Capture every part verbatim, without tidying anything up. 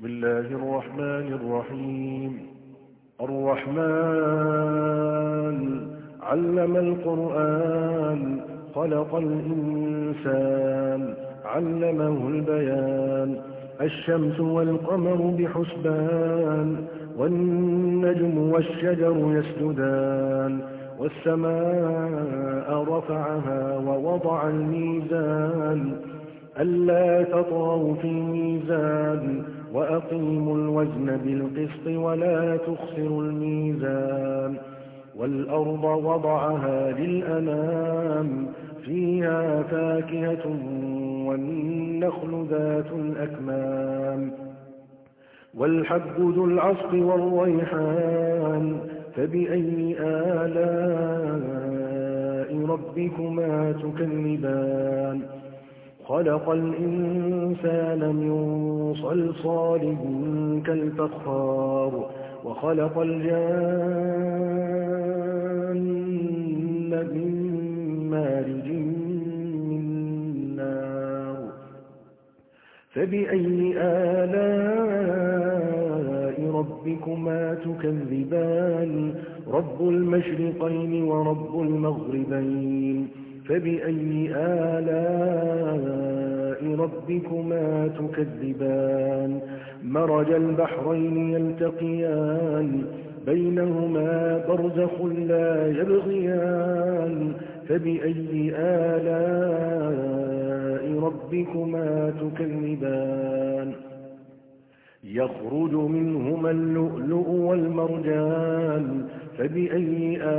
بسم الله الرحمن الرحيم. الرحمن علم القرآن خلق الإنسان علمه البيان. الشمس والقمر بحسبان والنجم والشجر يسجدان والسماء رفعها ووضع الميزان ألا تطغوا في الميزان وأقيموا الوزن بالقسط ولا تخسروا الميزان. والأرض وضعها للأنام فيها فاكهة والنخل ذات الأكمام والحب ذو العصف والريحان فبأي آلاء ربكما تكذبان. خلق الإنسان من صلصال كالفخار وخلق الجان من مارج من نار فبأي آلاء ربكما تكذبان. رب المشرقين ورب المغربين فبأي آلاء ربكما تكذبان. مرج البحرين يلتقيان بينهما برزخ لا يبغيان فبأي آلاء ربكما تكذبان. يخرج منهما اللؤلؤ والمرجان فبأي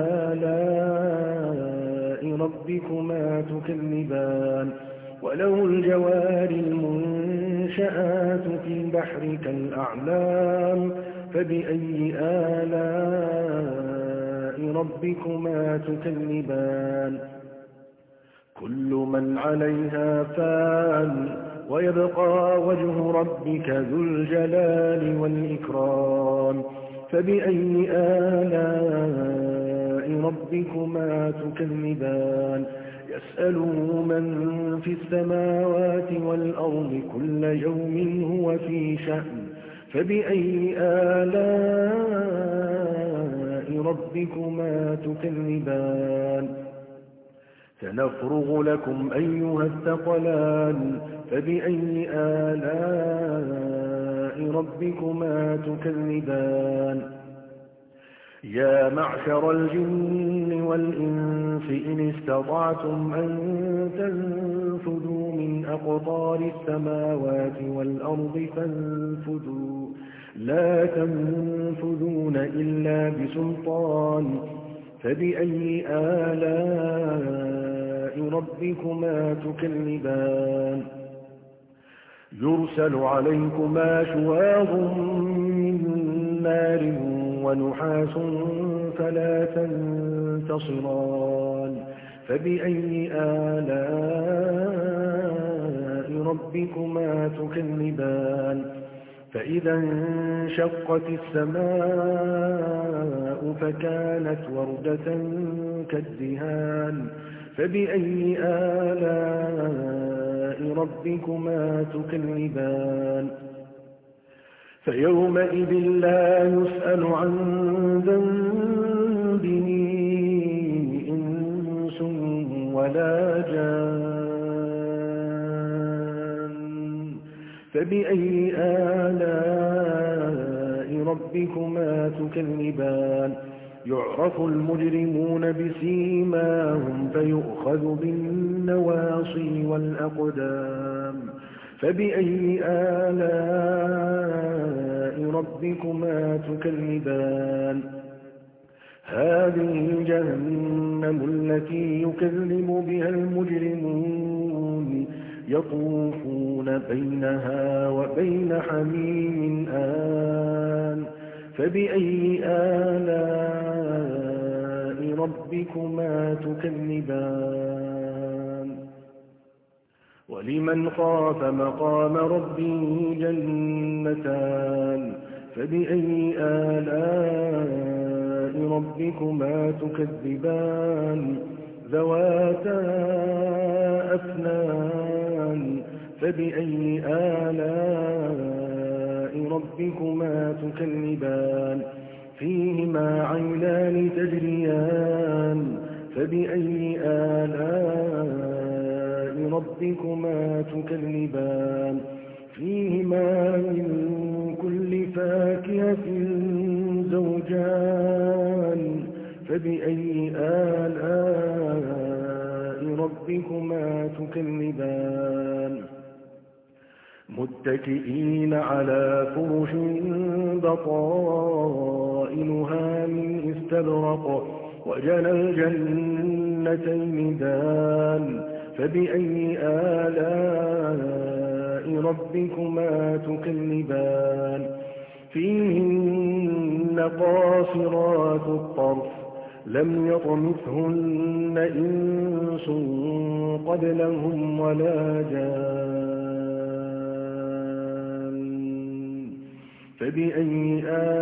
آلاء ربكما تكذبان. وله الجوار المنشآت في البحر كالأعلام فبأي آلاء ربكما تكذبان. كل من عليها فان ويبقى وجه ربك ذو الجلال والإكرام فبأي آلاء ربكما تكذبان. يسأله من في السماوات والأرض كل يوم هو في شأن فبأي آلاء ربكما تكذبان. سنفرغ لكم أيها الثقلان فبأي آلاء ربكما تكذبان. يا معشر الجن والإنس إن استطعتم أن تنفذوا من أقطار السماوات والأرض فانفذوا لا تنفذون إلا بسلطان فبأي آلاء ربكما تكذبان. يرسل عليكما شواظ من نار ونحاس فلا تنتصران فبأي آلاء ربكما تكذبان. فإذا انشقت السماء فكانت وردة كالدهان فبأي آلاء ربكما تكذبان. فيومئذ لا يسأل عن ذنبه إنس ولا جان فبأي آلاء ربكما تكذبان. يعرف المجرمون بسيماهم فيؤخذ بالنواصي والأقدام فبأي آلاء ربكما تكذبان. هذه جهنم التي يكذب بها المجرمون يطوفون بينها وبين حميم آن فبأي آلاء ربكما تكذبان. ولمن خاف مقام ربه جنتان فبأي آلاء ربكما تكذبان. ذواتا أفنان فبأي آلاء ربكما تكذبان فيهما عينان تجريان فبأي آلاء ربكما تكذبان فيهما من كل فاكهة زوجان فبأي آلاء ربكما تكذبان متكئين على فرش بطائنها من استبرق وجنى الجنتين دان فبأي آلاء ربكما تكذبان فيهن قاصرات الطرف لم يطمثهن إنس قبلهم ولا جان فبأي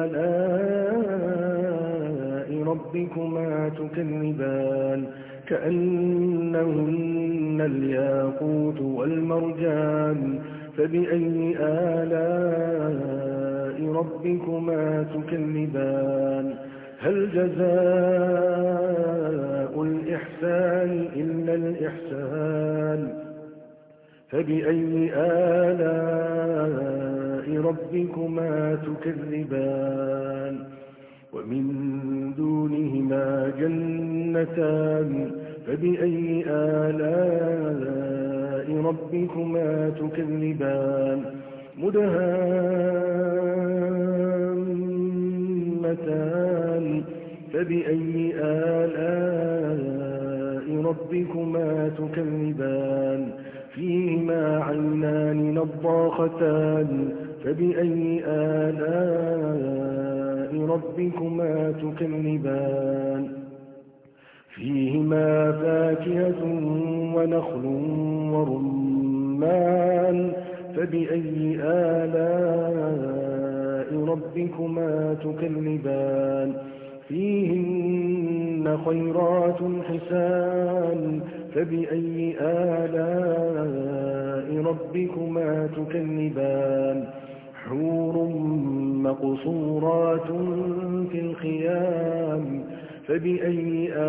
آلاء ربكما تكذبان كأنهن الياقوت والمرجان فبأي آلاء ربكما تكذبان هل جزاء الإحسان إلا الإحسان فبأي آلاء ربكما تكذبان ومن دونهما جنتان فبأي آلاء ربكما تكذبان مدهامتان فبأي آلاء ربكما تكذبان فيهما عينان نضاختان فبأي آلاء ربكما تكذبان فيهما فاكهة ونخل ورمان فبأي آلاء ربكما تكذبان فيهن خيرات حسان فبأي آلاء ربكما تكذبان حور مقصورات في الخيام فبأي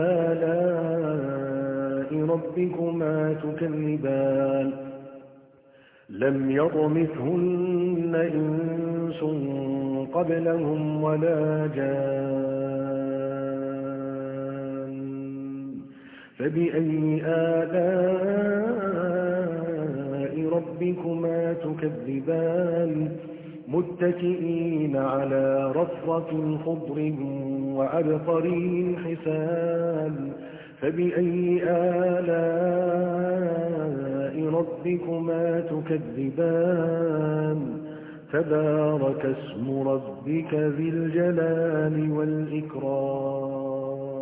آلاء ربكما تكذبان لم يطمثهن إنس قبلهم ولا جان فبأي آلاء ربكما تكذبان متكئين على رفرف خضر وعبقري حسان فبأي آلاء ربكما تكذبان تبارك اسم ربك ذي الجلال والإكرام